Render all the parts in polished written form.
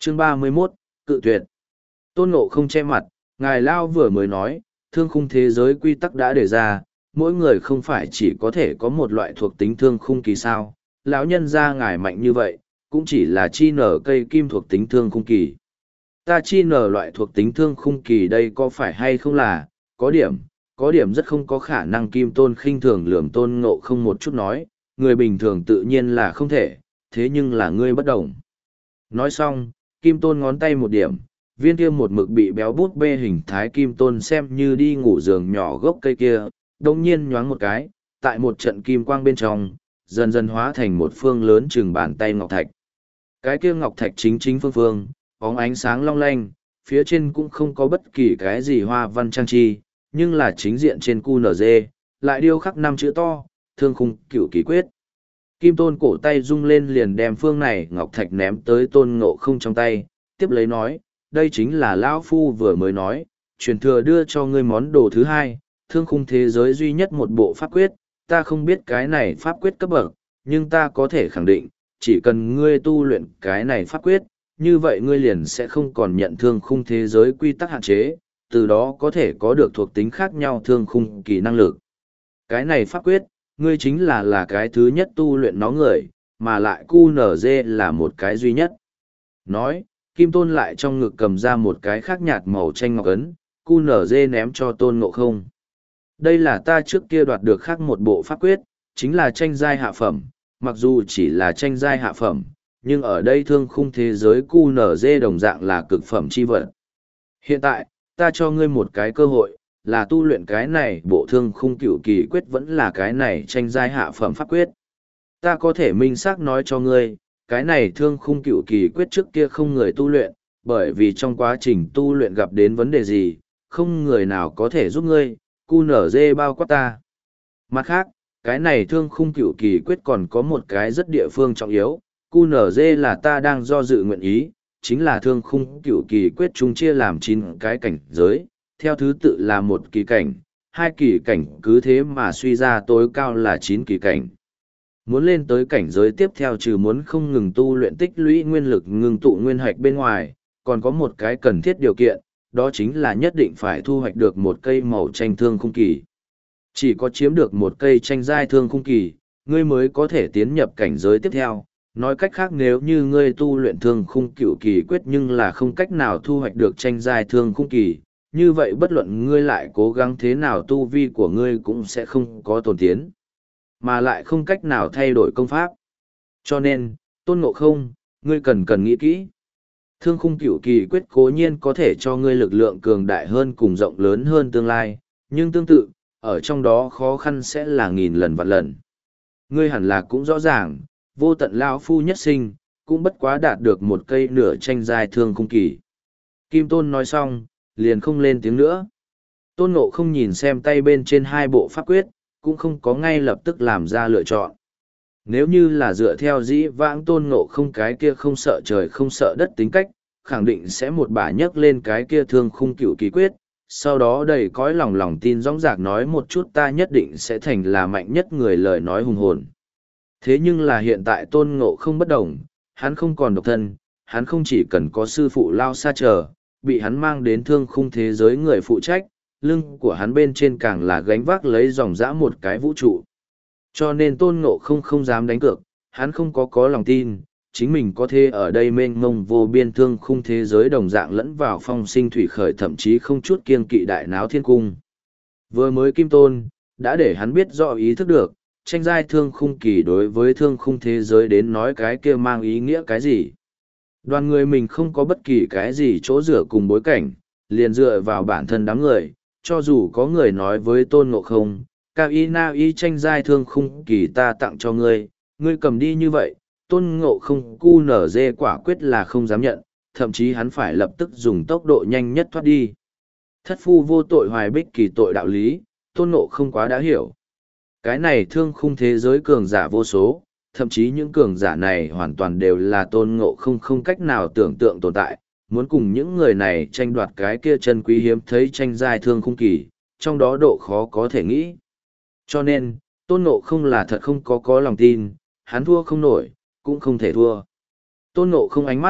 Chương 31, cự tuyệt. Tôn Ngộ không che mặt, ngài Lao vừa mới nói, thương khung thế giới quy tắc đã đề ra, mỗi người không phải chỉ có thể có một loại thuộc tính thương khung kỳ sao. Lão nhân gia ngài mạnh như vậy, cũng chỉ là chi nở cây kim thuộc tính thương khung kỳ. Ta chi nở loại thuộc tính thương khung kỳ đây có phải hay không là, có điểm rất không có khả năng. Kim Tôn khinh thường lườm Tôn Ngộ không một chút nói, người bình thường tự nhiên là không thể, thế nhưng là ngươi bất đồng. Nói xong, Kim Tôn ngón tay một điểm, viên kia một mực bị béo bút bê hình thái Kim Tôn xem như đi ngủ giường nhỏ gốc cây kia, đông nhiên nhoáng một cái, tại một trận kim quang bên trong, dần dần hóa thành một phương lớn chừng bàn tay ngọc thạch. Cái kia ngọc thạch chính chính phương phương, bóng ánh sáng long lanh, phía trên cũng không có bất kỳ cái gì hoa văn trang trí, nhưng là chính diện trên QNZ, lại điêu khắc 5 chữ to, thương khung cửu kỳ quyết. Kim Tôn cổ tay rung lên liền đem phương này ngọc thạch ném tới Tôn Ngộ không trong tay, tiếp lấy nói, đây chính là Lão Phu vừa mới nói, truyền thừa đưa cho ngươi món đồ thứ hai, thương khung thế giới duy nhất một bộ pháp quyết, ta không biết cái này pháp quyết cấp bậc, nhưng ta có thể khẳng định, chỉ cần ngươi tu luyện cái này pháp quyết, như vậy ngươi liền sẽ không còn nhận thương khung thế giới quy tắc hạn chế, từ đó có thể có được thuộc tính khác nhau thương khung kỳ năng lực. Cái này pháp quyết, ngươi chính là cái thứ nhất tu luyện nó người, mà lại QNZ là một cái duy nhất. Nói, Kim Tôn lại trong ngực cầm ra một cái khác nhạt màu tranh ngọc ấn, QNZ ném cho Tôn Ngộ không. Đây là ta trước kia đoạt được khác một bộ pháp quyết, chính là tranh giai hạ phẩm, mặc dù chỉ là tranh giai hạ phẩm, nhưng ở đây thương khung thế giới QNZ đồng dạng là cực phẩm chi vật. Hiện tại, ta cho ngươi một cái cơ hội, là tu luyện cái này bộ thương khung cửu kỳ quyết vẫn là cái này tranh giai hạ phẩm pháp quyết. Ta có thể minh xác nói cho ngươi, cái này thương khung cửu kỳ quyết trước kia không người tu luyện, bởi vì trong quá trình tu luyện gặp đến vấn đề gì, không người nào có thể giúp ngươi, QNZ bao quát ta. Mặt khác, cái này thương khung cửu kỳ quyết còn có một cái rất địa phương trọng yếu, QNZ là ta đang do dự nguyện ý, chính là thương khung cửu kỳ quyết chúng chia làm 9 cái cảnh giới, theo thứ tự là 1 kỳ cảnh, 2 kỳ cảnh, cứ thế mà suy ra tối cao là 9 kỳ cảnh. Muốn lên tới cảnh giới tiếp theo trừ muốn không ngừng tu luyện tích lũy nguyên lực ngưng tụ nguyên hạch bên ngoài, còn có một cái cần thiết điều kiện, đó chính là nhất định phải thu hoạch được một cây màu tranh thương khung kỳ. Chỉ có chiếm được một cây tranh giai thương khung kỳ, ngươi mới có thể tiến nhập cảnh giới tiếp theo. Nói cách khác nếu như ngươi tu luyện thương khung cửu kỳ quyết nhưng là không cách nào thu hoạch được tranh giai thương khung kỳ, như vậy bất luận ngươi lại cố gắng thế nào tu vi của ngươi cũng sẽ không có tồn tiến, mà lại không cách nào thay đổi công pháp. Cho nên, Tôn Ngộ không, ngươi cần nghĩ kỹ. Thương khung cửu kỳ quyết cố nhiên có thể cho ngươi lực lượng cường đại hơn cùng rộng lớn hơn tương lai, nhưng tương tự, ở trong đó khó khăn sẽ là nghìn lần vạn lần. Ngươi hẳn là cũng rõ ràng, vô tận lão phu nhất sinh, cũng bất quá đạt được một cây nửa tranh giai thương khung kỳ. Kim Tôn nói xong, liền không lên tiếng nữa. Tôn Ngộ không nhìn xem tay bên trên 2 bộ pháp quyết, cũng không có ngay lập tức làm ra lựa chọn. Nếu như là dựa theo dĩ vãng Tôn Ngộ không cái kia không sợ trời không sợ đất tính cách, khẳng định sẽ một bả nhấc lên cái kia thương khung cửu kỳ quyết, sau đó đầy cõi lòng tin dõng dạc nói một chút ta nhất định sẽ thành là mạnh nhất người lời nói hùng hồn. Thế nhưng là hiện tại Tôn Ngộ không bất đồng, hắn không còn độc thân, hắn không chỉ cần có sư phụ lao xa chờ, bị hắn mang đến thương khung thế giới người phụ trách, lưng của hắn bên trên càng là gánh vác lấy dòng dã một cái vũ trụ. Cho nên Tôn Ngộ không dám đánh cược, hắn không có lòng tin, chính mình có thể ở đây mênh mông vô biên thương khung thế giới đồng dạng lẫn vào phong sinh thủy khởi thậm chí không chút kiêng kỵ đại náo thiên cung. Vừa mới Kim Tôn, đã để hắn biết rõ ý thức được, tranh giai thương khung kỳ đối với thương khung thế giới đến nói cái kia mang ý nghĩa cái gì. Đoàn người mình không có bất kỳ cái gì chỗ dựa cùng bối cảnh, liền dựa vào bản thân đám người, cho dù có người nói với Tôn Ngộ không, Cao Y Na Y tranh giai thương khung kỳ ta tặng cho ngươi, ngươi cầm đi như vậy, Tôn Ngộ không QNZ quả quyết là không dám nhận, thậm chí hắn phải lập tức dùng tốc độ nhanh nhất thoát đi. Thất phu vô tội hoài bích kỳ tội đạo lý, Tôn Ngộ không quá đã hiểu. Cái này thương khung thế giới cường giả vô số, thậm chí những cường giả này hoàn toàn đều là Tôn Ngộ không cách nào tưởng tượng tồn tại, muốn cùng những người này tranh đoạt cái kia chân quý hiếm thấy tranh giai thương khung kỳ, trong đó độ khó có thể nghĩ. Cho nên, Tôn Ngộ không là thật không có lòng tin, hắn thua không nổi, cũng không thể thua. Tôn Ngộ không ánh mắt,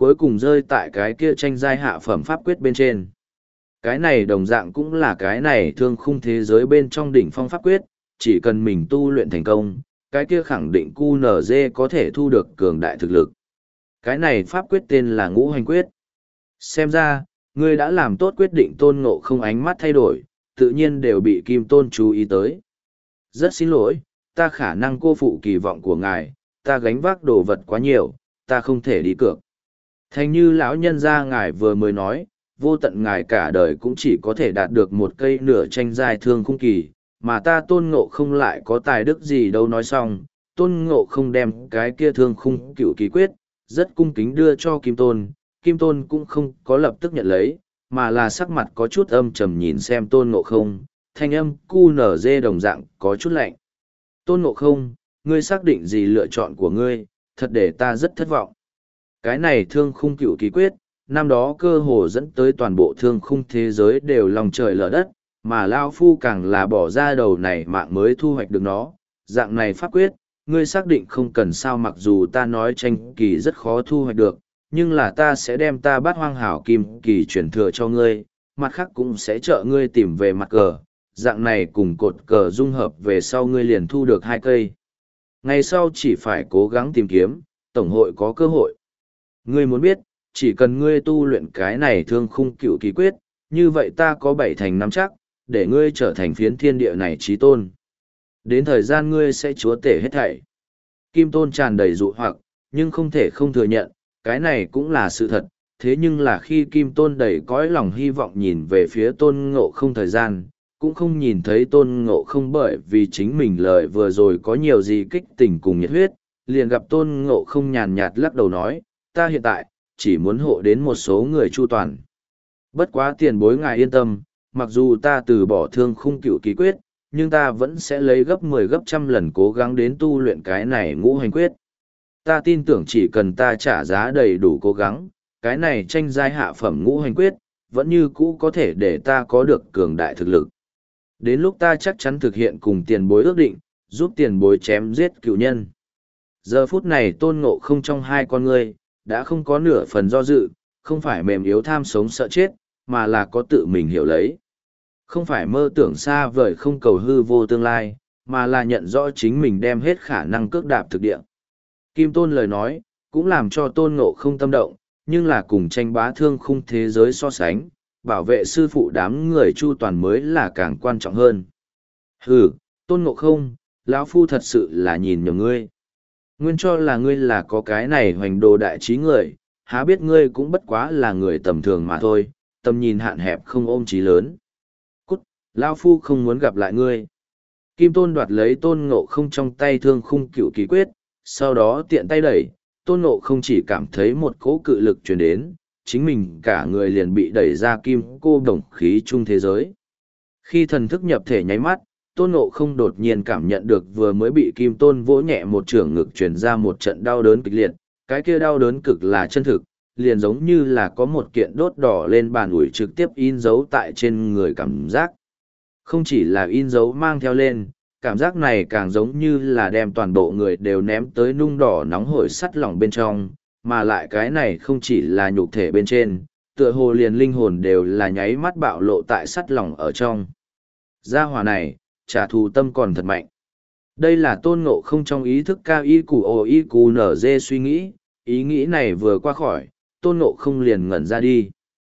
cuối cùng rơi tại cái kia tranh giai hạ phẩm pháp quyết bên trên. Cái này đồng dạng cũng là cái này thương khung thế giới bên trong đỉnh phong pháp quyết, chỉ cần mình tu luyện thành công, cái kia khẳng định QNZ có thể thu được cường đại thực lực. Cái này pháp quyết tên là Ngũ Hành Quyết. Xem ra, ngươi đã làm tốt quyết định. Tôn Ngộ Không ánh mắt thay đổi, tự nhiên đều bị Kim Tôn chú ý tới. Rất xin lỗi, ta khả năng cô phụ kỳ vọng của ngài, ta gánh vác đồ vật quá nhiều, ta không thể đi cược. Thành như lão nhân gia ngài vừa mới nói, vô tận ngài cả đời cũng chỉ có thể đạt được một cây nửa tranh giai thương khung kỳ, mà ta Tôn Ngộ Không lại có tài đức gì đâu. Nói xong, Tôn Ngộ Không đem cái kia thương khung cựu kỳ quyết, rất cung kính đưa cho Kim Tôn. Kim Tôn cũng không có lập tức nhận lấy, mà là sắc mặt có chút âm trầm nhìn xem Tôn Ngộ Không, thanh âm QNZ đồng dạng có chút lạnh. Tôn Ngộ Không, ngươi xác định gì lựa chọn của ngươi, thật để ta rất thất vọng. Cái này thương khung cựu kỳ quyết, năm đó cơ hồ dẫn tới toàn bộ thương khung thế giới đều lòng trời lở đất, mà Lao Phu càng là bỏ ra đầu này mạng mới thu hoạch được nó. Dạng này pháp quyết, ngươi xác định không cần sao, mặc dù ta nói tranh kỳ rất khó thu hoạch được, nhưng là ta sẽ đem ta Bát Hoang Hảo Kim kỳ truyền thừa cho ngươi, mặt khác cũng sẽ trợ ngươi tìm về mặt cờ, dạng này cùng cột cờ dung hợp về sau ngươi liền thu được 2 cây. Ngày sau chỉ phải cố gắng tìm kiếm, tổng hội có cơ hội. Ngươi muốn biết, chỉ cần ngươi tu luyện cái này thương khung cựu kỳ quyết, như vậy ta có 7 thành nắm chắc, để ngươi trở thành phiến thiên địa này chí tôn. Đến thời gian ngươi sẽ chúa tể hết thảy. Kim Tôn tràn đầy dụ hoặc, nhưng không thể không thừa nhận, cái này cũng là sự thật. Thế nhưng là khi Kim Tôn đầy cõi lòng hy vọng nhìn về phía Tôn Ngộ Không thời gian, cũng không nhìn thấy Tôn Ngộ Không bởi vì chính mình lời vừa rồi có nhiều gì kích tình cùng nhiệt huyết, liền gặp Tôn Ngộ Không nhàn nhạt lắc đầu nói, ta hiện tại, chỉ muốn hộ đến một số người chu toàn. Bất quá tiền bối ngài yên tâm, mặc dù ta từ bỏ thương khung cựu kỳ quyết, nhưng ta vẫn sẽ lấy gấp 10 gấp trăm lần cố gắng đến tu luyện cái này ngũ hành quyết. Ta tin tưởng chỉ cần ta trả giá đầy đủ cố gắng, cái này tranh giai hạ phẩm ngũ hành quyết, vẫn như cũ có thể để ta có được cường đại thực lực. Đến lúc ta chắc chắn thực hiện cùng tiền bối ước định, giúp tiền bối chém giết cựu nhân. Giờ phút này Tôn Ngộ Không trong hai con ngươi, đã không có nửa phần do dự, không phải mềm yếu tham sống sợ chết, mà là có tự mình hiểu lấy. Không phải mơ tưởng xa vời không cầu hư vô tương lai, mà là nhận rõ chính mình đem hết khả năng cước đạp thực địa. Kim Tôn lời nói, cũng làm cho Tôn Ngộ Không tâm động, nhưng là cùng tranh bá thương khung thế giới so sánh, bảo vệ sư phụ đám người chu toàn mới là càng quan trọng hơn. Hừ, Tôn Ngộ Không, lão phu thật sự là nhìn nhầm ngươi. Nguyên cho là ngươi là có cái này hoành đồ đại trí người, há biết ngươi cũng bất quá là người tầm thường mà thôi, tầm nhìn hạn hẹp không ôm chí lớn. Cút, lão phu không muốn gặp lại ngươi. Kim Tôn đoạt lấy Tôn Ngộ Không trong tay thương khung cựu kỳ quyết, sau đó tiện tay đẩy, Tôn Ngộ Không chỉ cảm thấy một cỗ cự lực truyền đến, chính mình cả người liền bị đẩy ra kim cô đồng khí trung thế giới. Khi thần thức nhập thể nháy mắt, Tôn Ngộ Không đột nhiên cảm nhận được vừa mới bị Kim Tôn vỗ nhẹ một chưởng ngực truyền ra một trận đau đớn kịch liệt, cái kia đau đớn cực là chân thực, liền giống như là có một kiện đốt đỏ lên bàn ủi trực tiếp in dấu tại trên người cảm giác. Không chỉ là in dấu mang theo lên, cảm giác này càng giống như là đem toàn bộ người đều ném tới nung đỏ nóng hổi sắt lỏng bên trong, mà lại cái này không chỉ là nhục thể bên trên, tựa hồ liền linh hồn đều là nháy mắt bạo lộ tại sắt lỏng ở trong. Gia hỏa này, trả thù tâm còn thật mạnh. Đây là Tôn Ngộ Không trong ý thức cao y củ ồ y củ nở dê suy nghĩ, ý nghĩ này vừa qua khỏi, Tôn Ngộ Không liền ngẩn ra đi.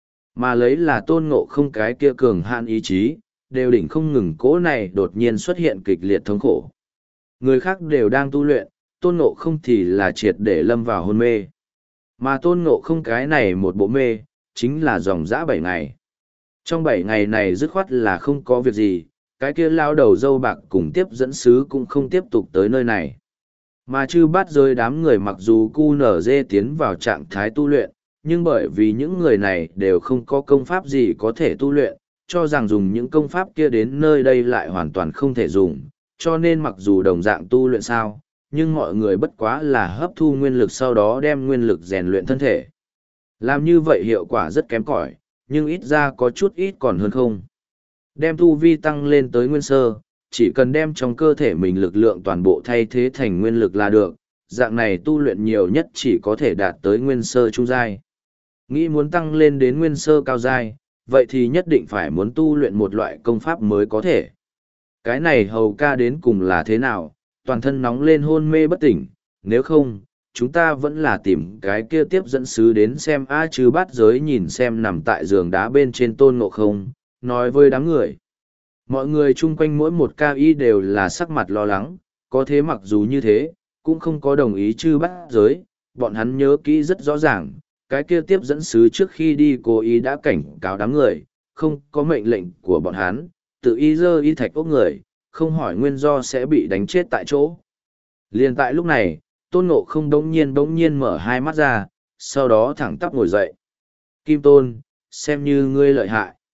Mà lấy là Tôn Ngộ Không cái kia cường hạn ý chí, đều đỉnh không ngừng cố này đột nhiên xuất hiện kịch liệt thống khổ. Người khác đều đang tu luyện, Tôn Ngộ Không thì là triệt để lâm vào hôn mê. Mà Tôn Ngộ Không cái này một bộ mê, chính là dòng dã 7 ngày. Trong 7 ngày này dứt khoát là không có việc gì, cái kia lao đầu dâu bạc cùng tiếp dẫn sứ cũng không tiếp tục tới nơi này. Mà chư bát giới đám người mặc dù QNZ tiến vào trạng thái tu luyện, nhưng bởi vì những người này đều không có công pháp gì có thể tu luyện, cho rằng dùng những công pháp kia đến nơi đây lại hoàn toàn không thể dùng, cho nên mặc dù đồng dạng tu luyện sao, nhưng mọi người bất quá là hấp thu nguyên lực sau đó đem nguyên lực rèn luyện thân thể. Làm như vậy hiệu quả rất kém cỏi, nhưng ít ra có chút ít còn hơn không. Đem tu vi tăng lên tới nguyên sơ, chỉ cần đem trong cơ thể mình lực lượng toàn bộ thay thế thành nguyên lực là được, dạng này tu luyện nhiều nhất chỉ có thể đạt tới nguyên sơ trung giai. Nghĩ muốn tăng lên đến nguyên sơ cao giai, vậy thì nhất định phải muốn tu luyện một loại công pháp mới có thể. Cái này hầu ca đến cùng là thế nào, toàn thân nóng lên hôn mê bất tỉnh, nếu không, chúng ta vẫn là tìm cái kia tiếp dẫn sứ đến xem a chứ bát giới nhìn xem nằm tại giường đá bên trên Tôn Ngộ Không, nói với đám người. Mọi người chung quanh mỗi một ca y đều là sắc mặt lo lắng, có thế mặc dù như thế, cũng không có đồng ý chư bát giới, bọn hắn nhớ kỹ rất rõ ràng, cái kia tiếp dẫn sứ trước khi đi cố ý đã cảnh cáo đám người, không có mệnh lệnh của bọn hắn, tự ý dơ y thạch ốc người, không hỏi nguyên do sẽ bị đánh chết tại chỗ. Liền tại lúc này, Tôn Ngộ Không bỗng nhiên mở hai mắt ra, sau đó thẳng tắp ngồi dậy. Kim Tôn, xem như ngươi lợi hại.